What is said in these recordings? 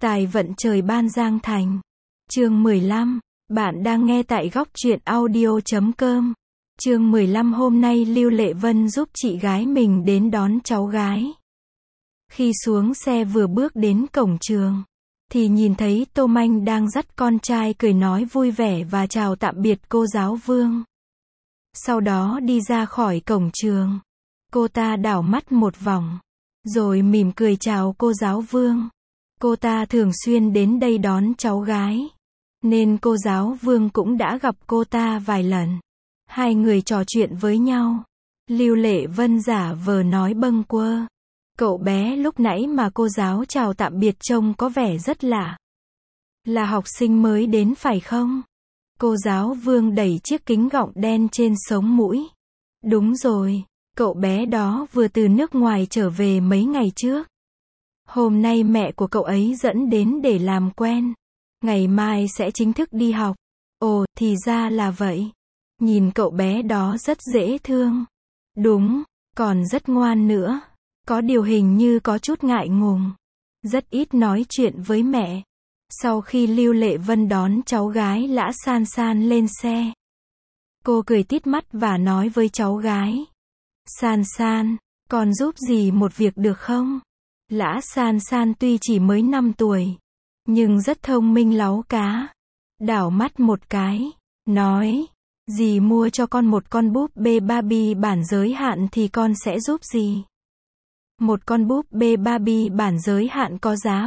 Tài vận trời ban Giang Thành. Chương 15. Bạn đang nghe tại góc truyện audio.com. Chương 15. Hôm nay Lưu Lệ Vân giúp chị gái mình đến đón cháu gái. Khi xuống xe vừa bước đến cổng trường, thì nhìn thấy Tô Manh đang dắt con trai cười nói vui vẻ và chào tạm biệt cô giáo Vương. Sau đó đi ra khỏi cổng trường, cô ta đảo mắt một vòng, rồi mỉm cười chào cô giáo Vương. Cô ta thường xuyên đến đây đón cháu gái, nên cô giáo Vương cũng đã gặp cô ta vài lần. Hai người trò chuyện với nhau. Lưu Lệ Vân giả vờ nói bâng quơ. Cậu bé lúc nãy mà cô giáo chào tạm biệt trông có vẻ rất lạ. Là học sinh mới đến phải không? Cô giáo Vương đẩy chiếc kính gọng đen trên sống mũi. Đúng rồi, cậu bé đó vừa từ nước ngoài trở về mấy ngày trước. Hôm nay mẹ của cậu ấy dẫn đến để làm quen. Ngày mai sẽ chính thức đi học. Ồ, thì ra là vậy. Nhìn cậu bé đó rất dễ thương. Đúng, còn rất ngoan nữa. Có điều hình như có chút ngại ngùng. Rất ít nói chuyện với mẹ. Sau khi Lưu Lệ Vân đón cháu gái Lã San San lên xe, cô cười tít mắt và nói với cháu gái. San San, con giúp dì một việc được không? Lã San San tuy chỉ mới 5 tuổi, nhưng rất thông minh láu cá. Đảo mắt một cái, nói, dì mua cho con một con búp bê Barbie bản giới hạn thì con sẽ giúp dì. Một con búp bê Barbie bản giới hạn có giá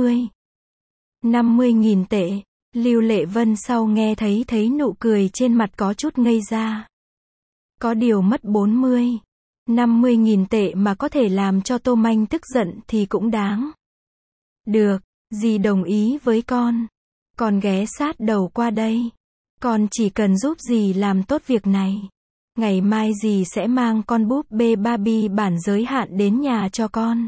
50.000 tệ. Lưu Lệ Vân sau nghe thấy nụ cười trên mặt có chút ngây ra. Có điều mất 50.000 tệ mà có thể làm cho Tô Manh tức giận thì cũng đáng. Được, dì đồng ý với con. Con ghé sát đầu qua đây. Con chỉ cần giúp dì làm tốt việc này. Ngày mai dì sẽ mang con búp bê Barbie bản giới hạn đến nhà cho con.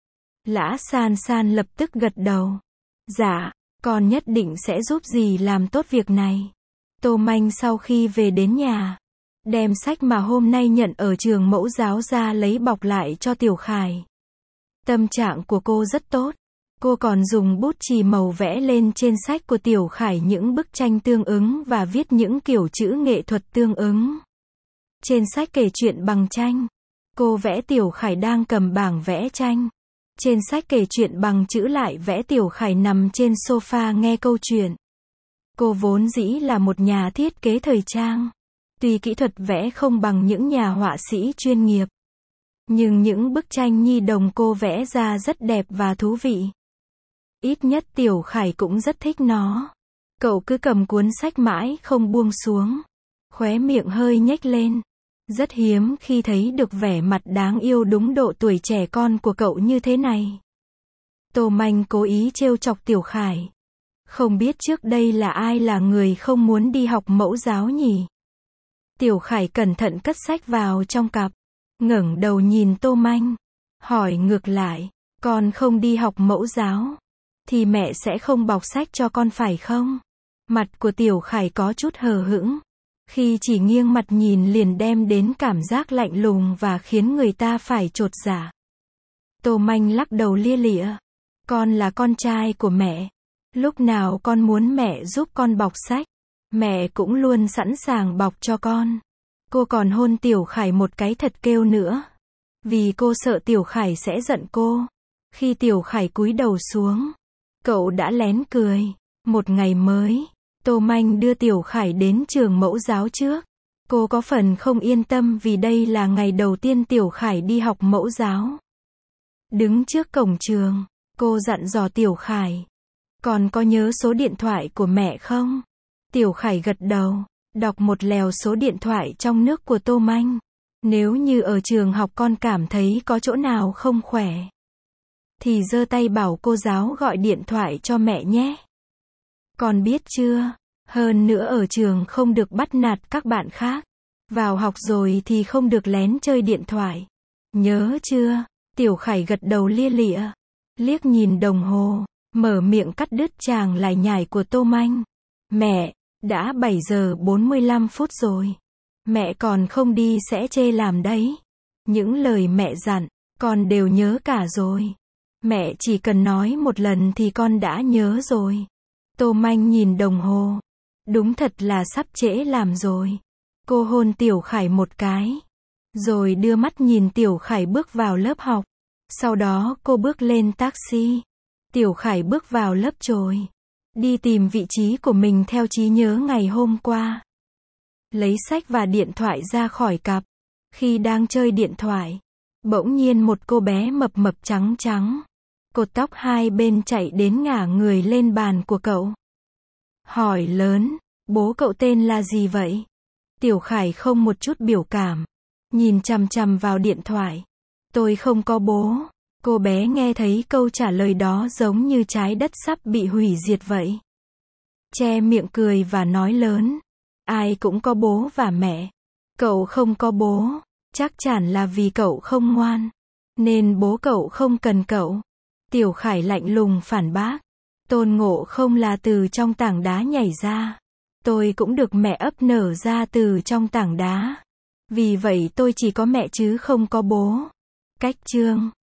Lã San San lập tức gật đầu. Dạ, con nhất định sẽ giúp dì làm tốt việc này. Tô Manh sau khi về đến nhà, đem sách mà hôm nay nhận ở trường mẫu giáo ra lấy bọc lại cho Tiểu Khải. Tâm trạng của cô rất tốt. Cô còn dùng bút chì màu vẽ lên trên sách của Tiểu Khải những bức tranh tương ứng và viết những kiểu chữ nghệ thuật tương ứng. Trên sách kể chuyện bằng tranh, cô vẽ Tiểu Khải đang cầm bảng vẽ tranh. Trên sách kể chuyện bằng chữ lại vẽ Tiểu Khải nằm trên sofa nghe câu chuyện. Cô vốn dĩ là một nhà thiết kế thời trang. Tuy kỹ thuật vẽ không bằng những nhà họa sĩ chuyên nghiệp, nhưng những bức tranh nhi đồng cô vẽ ra rất đẹp và thú vị. Ít nhất Tiểu Khải cũng rất thích nó. Cậu cứ cầm cuốn sách mãi không buông xuống. Khóe miệng hơi nhếch lên. Rất hiếm khi thấy được vẻ mặt đáng yêu đúng độ tuổi trẻ con của cậu như thế này. Tô Manh cố ý trêu chọc Tiểu Khải. Không biết trước đây là ai là người không muốn đi học mẫu giáo nhỉ? Tiểu Khải cẩn thận cất sách vào trong cặp, ngẩng đầu nhìn Tô Manh, hỏi ngược lại, con không đi học mẫu giáo, thì mẹ sẽ không bọc sách cho con phải không? Mặt của Tiểu Khải có chút hờ hững, khi chỉ nghiêng mặt nhìn liền đem đến cảm giác lạnh lùng và khiến người ta phải chột dạ. Tô Manh lắc đầu lia lịa, con là con trai của mẹ, lúc nào con muốn mẹ giúp con bọc sách, mẹ cũng luôn sẵn sàng bọc cho con. Cô còn hôn Tiểu Khải một cái thật kêu nữa, vì cô sợ Tiểu Khải sẽ giận cô. Khi Tiểu Khải cúi đầu xuống, cậu đã lén cười. Một ngày mới, Tô Manh đưa Tiểu Khải đến trường mẫu giáo trước. Cô có phần không yên tâm vì đây là ngày đầu tiên Tiểu Khải đi học mẫu giáo. Đứng trước cổng trường, cô dặn dò Tiểu Khải, con có nhớ số điện thoại của mẹ không? Tiểu Khải gật đầu, đọc một lèo số điện thoại trong nước của Tô Manh. Nếu như ở trường học con cảm thấy có chỗ nào không khỏe, thì giơ tay bảo cô giáo gọi điện thoại cho mẹ nhé. Con biết chưa? Hơn nữa ở trường không được bắt nạt các bạn khác. Vào học rồi thì không được lén chơi điện thoại. Nhớ chưa? Tiểu Khải gật đầu lia lịa, liếc nhìn đồng hồ, mở miệng cắt đứt chàng lải nhải của Tô Manh. Mẹ, đã 7 giờ 45 phút rồi. Mẹ còn không đi sẽ chê làm đấy. Những lời mẹ dặn, con đều nhớ cả rồi. Mẹ chỉ cần nói một lần thì con đã nhớ rồi. Tô Manh nhìn đồng hồ. Đúng thật là sắp trễ làm rồi. Cô hôn Tiểu Khải một cái. Rồi đưa mắt nhìn Tiểu Khải bước vào lớp học. Sau đó cô bước lên taxi. Tiểu Khải bước vào lớp rồi. Đi tìm vị trí của mình theo trí nhớ ngày hôm qua. Lấy sách và điện thoại ra khỏi cặp. Khi đang chơi điện thoại, bỗng nhiên một cô bé mập mập trắng trắng, cột tóc hai bên chạy đến ngả người lên bàn của cậu. Hỏi lớn, bố cậu tên là gì vậy? Tiểu Khải không một chút biểu cảm, nhìn chằm chằm vào điện thoại. Tôi không có bố. Cô bé nghe thấy câu trả lời đó giống như trái đất sắp bị hủy diệt vậy. Che miệng cười và nói lớn. Ai cũng có bố và mẹ. Cậu không có bố, chắc chắn là vì cậu không ngoan. Nên bố cậu không cần cậu. Tiểu Khải lạnh lùng phản bác. Tôn Ngộ Không là từ trong tảng đá nhảy ra. Tôi cũng được mẹ ấp nở ra từ trong tảng đá. Vì vậy tôi chỉ có mẹ chứ không có bố. Cách chương